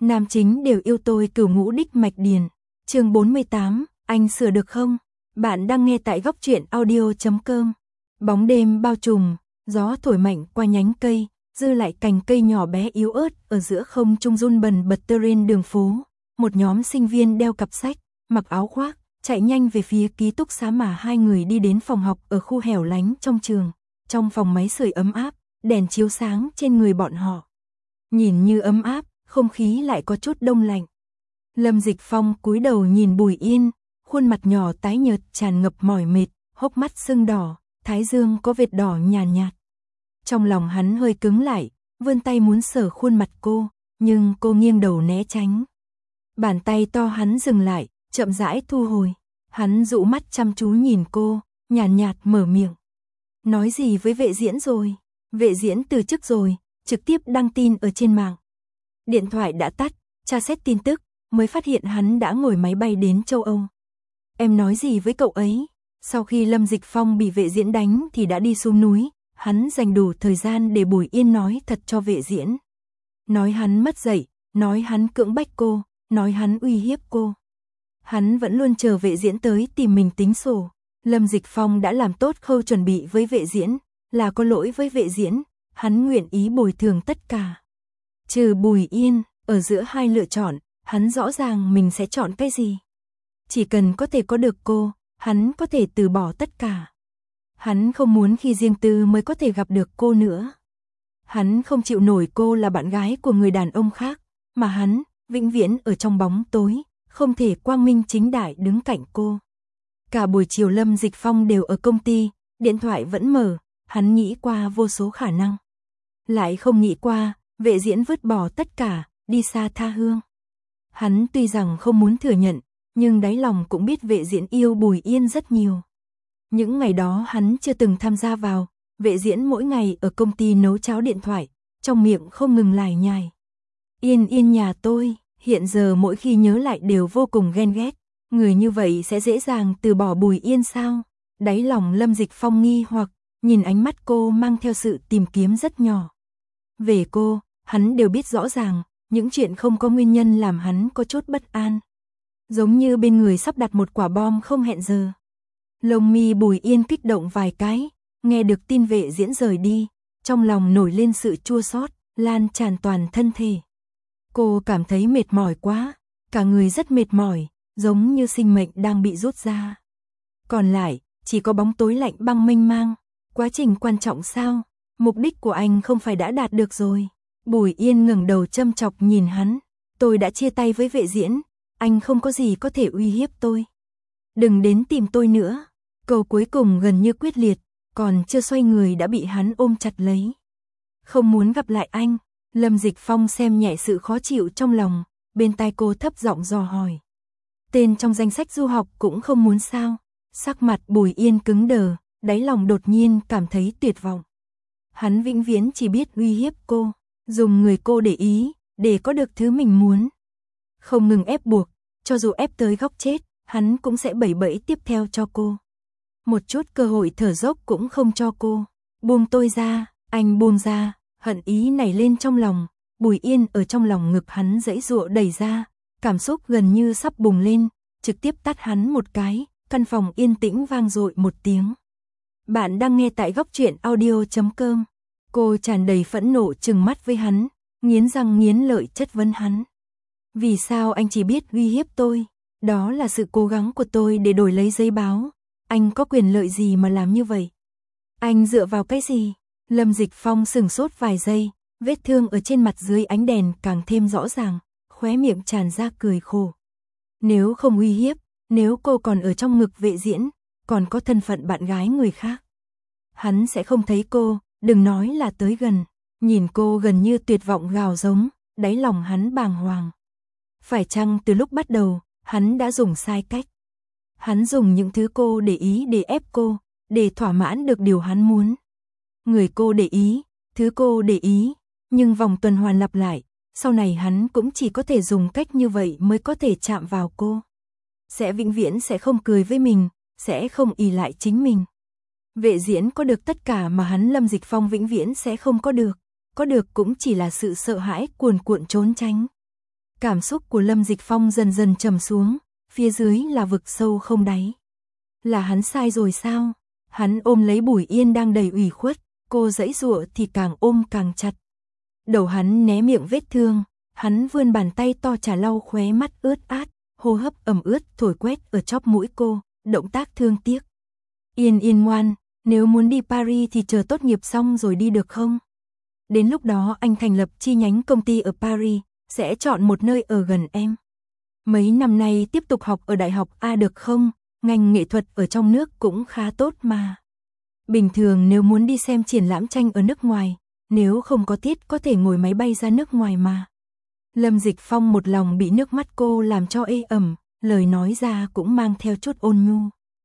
Nam chính đều yêu tôi cửu ngũ đích mạch điền. Chương 48, anh sửa được không? Bạn đang nghe tại góc truyện audio.com. Bóng đêm bao trùm, gió thổi mạnh qua nhánh cây, dư lại cành cây nhỏ bé yếu ớt ở giữa không trung run bần bật trên đường phố. Một nhóm sinh viên đeo cặp sách, mặc áo khoác, chạy nhanh về phía ký túc xá mà hai người đi đến phòng học ở khu hẻo lánh trong trường. Trong phòng máy sưởi ấm áp, đèn chiếu sáng trên người bọn họ. Nhìn như ấm áp, không khí lại có chút đông lạnh. Lâm Dịch Phong cúi đầu nhìn Bùi Yên, khuôn mặt nhỏ tái nhợt tràn ngập mỏi mệt, hốc mắt sưng đỏ, thái dương có vệt đỏ nhàn nhạt. Trong lòng hắn hơi cứng lại, vươn tay muốn sờ khuôn mặt cô, nhưng cô nghiêng đầu né tránh. Bàn tay to hắn dừng lại, chậm rãi thu hồi. Hắn dụ mắt chăm chú nhìn cô, nhàn nhạt mở miệng. Nói gì với vệ diễn rồi? Vệ diễn từ chức rồi, trực tiếp đăng tin ở trên mạng. Điện thoại đã tắt, tra xét tin tức, mới phát hiện hắn đã ngồi máy bay đến châu Âu. Em nói gì với cậu ấy? Sau khi Lâm Dịch Phong bị vệ diễn đánh thì đã đi xuống núi, hắn dành đủ thời gian để Bùi Yên nói thật cho vệ diễn. Nói hắn mất dạy, nói hắn cưỡng bách cô, nói hắn uy hiếp cô. Hắn vẫn luôn chờ vệ diễn tới tìm mình tính sổ. Lâm Dịch Phong đã làm tốt khâu chuẩn bị với vệ diễn, là có lỗi với vệ diễn, hắn nguyện ý bồi thường tất cả. Trừ Bùi Yên, ở giữa hai lựa chọn, hắn rõ ràng mình sẽ chọn cái gì. Chỉ cần có thể có được cô, hắn có thể từ bỏ tất cả. Hắn không muốn khi riêng tư mới có thể gặp được cô nữa. Hắn không chịu nổi cô là bạn gái của người đàn ông khác, mà hắn, vĩnh viễn ở trong bóng tối, không thể quang minh chính đại đứng cạnh cô. Cả buổi chiều Lâm Dịch Phong đều ở công ty, điện thoại vẫn mở, hắn nghĩ qua vô số khả năng. Lại không nghĩ qua, vệ diễn vứt bỏ tất cả, đi xa tha hương. Hắn tuy rằng không muốn thừa nhận, nhưng đáy lòng cũng biết vệ diễn yêu Bùi Yên rất nhiều. Những ngày đó hắn chưa từng tham gia vào, vệ diễn mỗi ngày ở công ty nấu cháo điện thoại, trong miệng không ngừng lải nhải. Yên Yên nhà tôi, hiện giờ mỗi khi nhớ lại đều vô cùng ghen ghét. Người như vậy sẽ dễ dàng từ bỏ Bùi Yên sao? Đáy lòng Lâm Dịch Phong nghi hoặc, nhìn ánh mắt cô mang theo sự tìm kiếm rất nhỏ. Về cô, hắn đều biết rõ ràng, những chuyện không có nguyên nhân làm hắn có chút bất an. Giống như bên người sắp đặt một quả bom không hẹn giờ. Lông mi Bùi Yên kích động vài cái, nghe được tin vệ diễn rời đi, trong lòng nổi lên sự chua xót, lan tràn toàn thân thể. Cô cảm thấy mệt mỏi quá, cả người rất mệt mỏi, giống như sinh mệnh đang bị rút ra. Còn lại, chỉ có bóng tối lạnh băng mênh mang. Quá trình quan trọng sao? Mục đích của anh không phải đã đạt được rồi. Bùi Yên ngẩng đầu châm chọc nhìn hắn. Tôi đã chia tay với vệ diễn, anh không có gì có thể uy hiếp tôi. Đừng đến tìm tôi nữa. Câu cuối cùng gần như quyết liệt, còn chưa xoay người đã bị hắn ôm chặt lấy. Không muốn gặp lại anh. Lâm Dịch Phong xem nhẹ sự khó chịu trong lòng, bên tai cô thấp giọng dò hỏi. Tên trong danh sách du học cũng không muốn sao? Sắc mặt Bùi Yên cứng đờ, đáy lòng đột nhiên cảm thấy tuyệt vọng. Hắn vĩnh viễn chỉ biết uy hiếp cô, dùng người cô để ý, để có được thứ mình muốn. Không ngừng ép buộc, cho dù ép tới góc chết, hắn cũng sẽ bẩy bẫy tiếp theo cho cô. Một chút cơ hội thở dốc cũng không cho cô. Buông tôi ra, anh buông ra, hận ý nảy lên trong lòng. Bùi Yên ở trong lòng ngực hắn giãy giụa đẩy ra, cảm xúc gần như sắp bùng lên, trực tiếp tát hắn một cái, căn phòng yên tĩnh vang dội một tiếng. Bạn đang nghe tại góc truyện audio.com. Cô tràn đầy phẫn nộ trừng mắt với hắn, nghiến răng nghiến lợi chất vấn hắn. Vì sao anh chỉ biết uy hiếp tôi? Đó là sự cố gắng của tôi để đổi lấy giấy báo. Anh có quyền lợi gì mà làm như vậy? Anh dựa vào cái gì? Lâm Dịch Phong sửng sốt vài giây, vết thương ở trên mặt dưới ánh đèn càng thêm rõ ràng, khóe miệng tràn ra cười khổ. Nếu không uy hiếp, nếu cô còn ở trong ngực vệ diễn, còn có thân phận bạn gái người khác, hắn sẽ không thấy cô, đừng nói là tới gần. Nhìn cô gần như tuyệt vọng gào giống, đáy lòng hắn bàng hoàng. Phải chăng từ lúc bắt đầu, hắn đã dùng sai cách? Hắn dùng những thứ cô để ý để ép cô, để thỏa mãn được điều hắn muốn. Người cô để ý, thứ cô để ý, nhưng vòng tuần hoàn lặp lại, sau này hắn cũng chỉ có thể dùng cách như vậy mới có thể chạm vào cô. Sẽ vĩnh viễn sẽ không cười với mình, sẽ không ỷ lại chính mình. Vệ diễn có được tất cả mà hắn Lâm Dịch Phong vĩnh viễn sẽ không có được cũng chỉ là sự sợ hãi cuồn cuộn trốn tránh. Cảm xúc của Lâm Dịch Phong dần dần trầm xuống, phía dưới là vực sâu không đáy. Là hắn sai rồi sao? Hắn ôm lấy Bùi Yên đang đầy ủy khuất, cô giãy giụa thì càng ôm càng chặt. Đầu hắn né miệng vết thương, hắn vươn bàn tay to chà lau khóe mắt ướt át, hô hấp ẩm ướt thổi quét ở chóp mũi cô, động tác thương tiếc. Yên Yên ngoan, nếu muốn đi Paris thì chờ tốt nghiệp xong rồi đi được không? Đến lúc đó anh thành lập chi nhánh công ty ở Paris, sẽ chọn một nơi ở gần em. Mấy năm nay tiếp tục học ở đại học A được không? Ngành nghệ thuật ở trong nước cũng khá tốt mà. Bình thường nếu muốn đi xem triển lãm tranh ở nước ngoài, nếu không có tiết có thể ngồi máy bay ra nước ngoài mà. Lâm Dịch Phong một lòng bị nước mắt cô làm cho ê ẩm, lời nói ra cũng mang theo chút ôn nhu.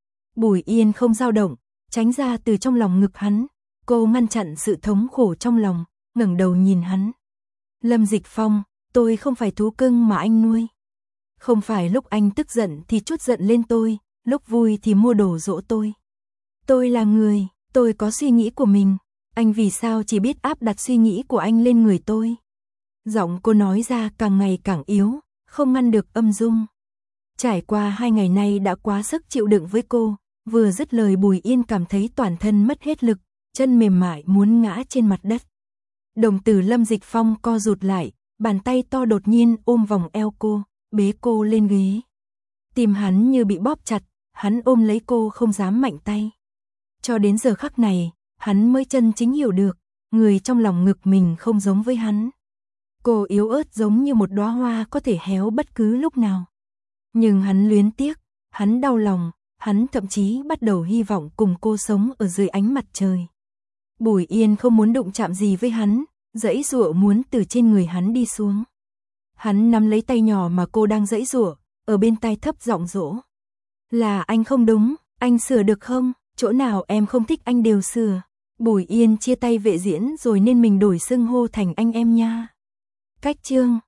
Bùi Yên không dao động, tránh ra từ trong lòng ngực hắn, cô ngăn chặn sự thống khổ trong lòng, ngẩng đầu nhìn hắn. Lâm Dịch Phong, tôi không phải thú cưng mà anh nuôi. Không phải lúc anh tức giận thì trút giận lên tôi, lúc vui thì mua đồ dỗ tôi. Tôi là người, tôi có suy nghĩ của mình, anh vì sao chỉ biết áp đặt suy nghĩ của anh lên người tôi. Giọng cô nói ra càng ngày càng yếu, không ngăn được âm dung. Trải qua 2 ngày nay đã quá sức chịu đựng với cô, vừa dứt lời Bùi Yên cảm thấy toàn thân mất hết lực, chân mềm mại muốn ngã trên mặt đất. Đồng tử Lâm Dịch Phong co rụt lại, bàn tay to đột nhiên ôm vòng eo cô, bế cô lên ghế. Tim hắn như bị bóp chặt, hắn ôm lấy cô không dám mạnh tay. Cho đến giờ khắc này, hắn mới chân chính hiểu được, người trong lòng ngực mình không giống với hắn. Cô yếu ớt giống như một đóa hoa có thể héo bất cứ lúc nào. Nhưng hắn luyến tiếc, hắn đau lòng, hắn thậm chí bắt đầu hy vọng cùng cô sống ở dưới ánh mặt trời. Bùi Yên không muốn đụng chạm gì với hắn, giãy giụa muốn từ trên người hắn đi xuống. Hắn nắm lấy tay nhỏ mà cô đang giãy giụa, ở bên tai thấp giọng dỗ. Là anh không đúng, anh sửa được không? Chỗ nào em không thích anh đều sửa. Bùi Yên chia tay Vệ Diễn rồi nên mình đổi xưng hô thành anh em nha. Cách chương